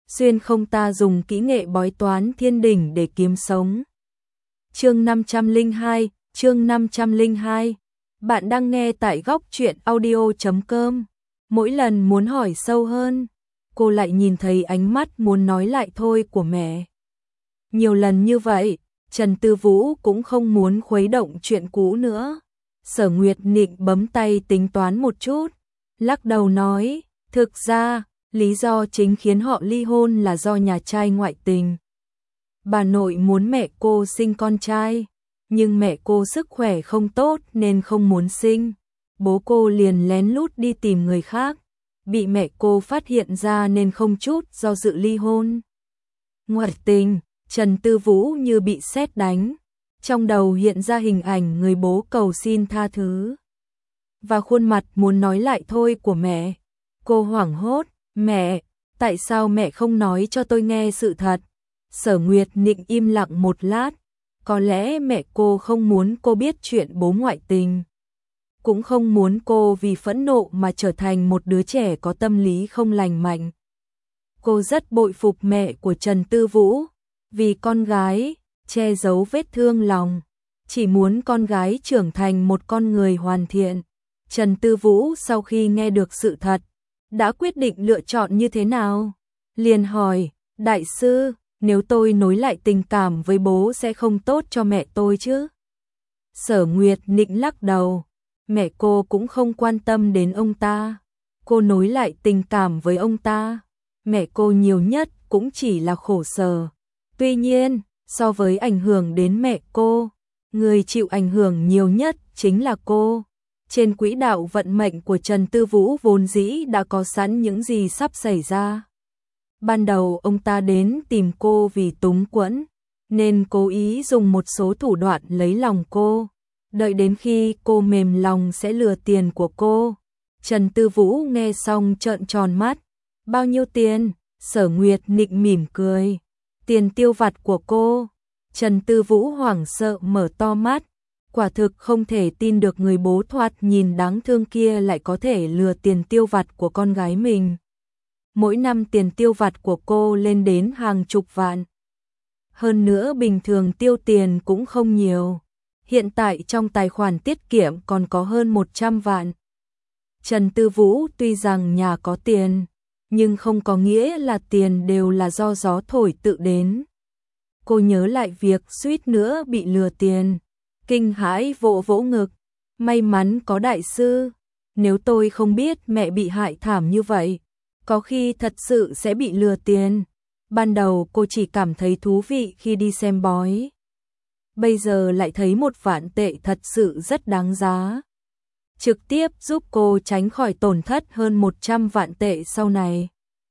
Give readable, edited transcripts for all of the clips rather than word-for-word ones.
xuyên không ta dùng kỹ nghệ bói toán thiên đỉnh để kiếm sống. Chương 502, bạn đang nghe tại góc truyện audio.com. Mỗi lần muốn hỏi sâu hơn, cô lại nhìn thấy ánh mắt muốn nói lại thôi của mẹ. Nhiều lần như vậy, Trần Tư Vũ cũng không muốn khuấy động chuyện cũ nữa. Sở Nguyệt Nịnh bấm tay tính toán một chút, lắc đầu nói, thực ra, lý do chính khiến họ ly hôn là do nhà trai ngoại tình. Bà nội muốn mẹ cô sinh con trai, nhưng mẹ cô sức khỏe không tốt nên không muốn sinh. Bố cô liền lén lút đi tìm người khác, bị mẹ cô phát hiện ra nên không chút do dự ly hôn. Ngoại tình, Trần Tư Vũ như bị sét đánh, trong đầu hiện ra hình ảnh người bố cầu xin tha thứ và khuôn mặt muốn nói lại thôi của mẹ. Cô hoảng hốt, mẹ, tại sao mẹ không nói cho tôi nghe sự thật? Sở Nguyệt Nịnh im lặng một lát, có lẽ mẹ cô không muốn cô biết chuyện bố ngoại tình, cũng không muốn cô vì phẫn nộ mà trở thành một đứa trẻ có tâm lý không lành mạnh. Cô rất bội phục mẹ của Trần Tư Vũ, vì con gái, che giấu vết thương lòng, chỉ muốn con gái trưởng thành một con người hoàn thiện. Trần Tư Vũ sau khi nghe được sự thật, đã quyết định lựa chọn như thế nào? Liền hỏi, đại sư, nếu tôi nối lại tình cảm với bố sẽ không tốt cho mẹ tôi chứ? Sở Nguyệt Nịnh lắc đầu, mẹ cô cũng không quan tâm đến ông ta. Cô nối lại tình cảm với ông ta, mẹ cô nhiều nhất cũng chỉ là khổ sở. Tuy nhiên, so với ảnh hưởng đến mẹ cô, người chịu ảnh hưởng nhiều nhất chính là cô. Trên quỹ đạo vận mệnh của Trần Tư Vũ vốn dĩ đã có sẵn những gì sắp xảy ra. Ban đầu ông ta đến tìm cô vì túng quẫn, nên cố ý dùng một số thủ đoạn lấy lòng cô. Đợi đến khi cô mềm lòng sẽ lừa tiền của cô. Trần Tư Vũ nghe xong trợn tròn mắt. Bao nhiêu tiền? Sở Nguyệt Nịnh mỉm cười. Tiền tiêu vặt của cô. Trần Tư Vũ hoảng sợ mở to mắt. Quả thực không thể tin được người bố thoạt nhìn đáng thương kia lại có thể lừa tiền tiêu vặt của con gái mình. Mỗi năm tiền tiêu vặt của cô lên đến hàng chục vạn. Hơn nữa bình thường tiêu tiền cũng không nhiều. Hiện tại trong tài khoản tiết kiệm còn có hơn 100 vạn. Trần Tư Vũ tuy rằng nhà có tiền, nhưng không có nghĩa là tiền đều là do gió thổi tự đến. Cô nhớ lại việc suýt nữa bị lừa tiền, kinh hãi vỗ vỗ ngực. May mắn có đại sư, nếu tôi không biết mẹ bị hại thảm như vậy, có khi thật sự sẽ bị lừa tiền. Ban đầu cô chỉ cảm thấy thú vị khi đi xem bói. Bây giờ lại thấy 1 vạn tệ thật sự rất đáng giá. Trực tiếp giúp cô tránh khỏi tổn thất hơn 100 vạn tệ sau này.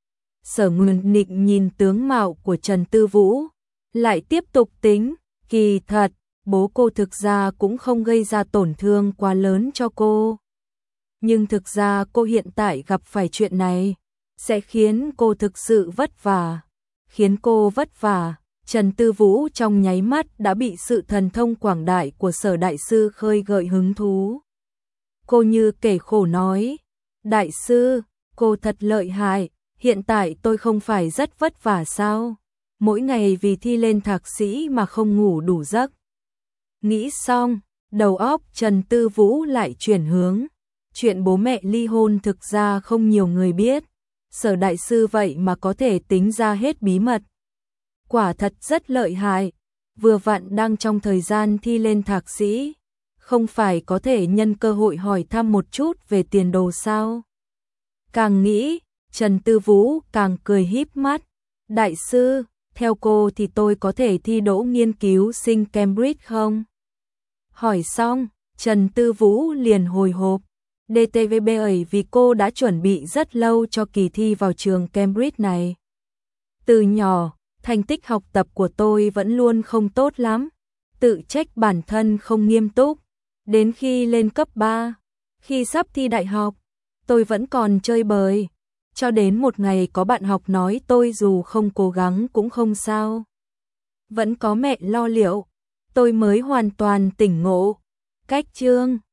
Sở Nguyệt Nịnh nhìn tướng mạo của Trần Tư Vũ, lại tiếp tục tính, kỳ thật, bố cô thực ra cũng không gây ra tổn thương quá lớn cho cô. Nhưng thực ra cô hiện tại gặp phải chuyện này, sẽ khiến cô thực sự vất vả. Khiến cô vất vả, Trần Tư Vũ trong nháy mắt đã bị sự thần thông quảng đại của Sở đại sư khơi gợi hứng thú. Cô như kể khổ nói, đại sư, cô thật lợi hại, hiện tại tôi không phải rất vất vả sao? Mỗi ngày vì thi lên thạc sĩ mà không ngủ đủ giấc. Nghĩ xong, đầu óc Trần Tư Vũ lại chuyển hướng. Chuyện bố mẹ ly hôn thực ra không nhiều người biết. Sở đại sư vậy mà có thể tính ra hết bí mật. Quả thật rất lợi hại, vừa vặn đang trong thời gian thi lên thạc sĩ, không phải có thể nhân cơ hội hỏi thăm một chút về tiền đồ sao? Càng nghĩ, Trần Tư Vũ càng cười híp mắt. Đại sư, theo cô thì tôi có thể thi đỗ nghiên cứu sinh Cambridge không? Hỏi xong, Trần Tư Vũ liền hồi hộp. DTVB7 vì cô đã chuẩn bị rất lâu cho kỳ thi vào trường Cambridge này. Từ nhỏ, thành tích học tập của tôi vẫn luôn không tốt lắm, tự trách bản thân không nghiêm túc. Đến khi lên cấp 3, khi sắp thi đại học, tôi vẫn còn chơi bời. Cho đến một ngày có bạn học nói tôi dù không cố gắng cũng không sao. Vẫn có mẹ lo liệu, tôi mới hoàn toàn tỉnh ngộ. Cách chương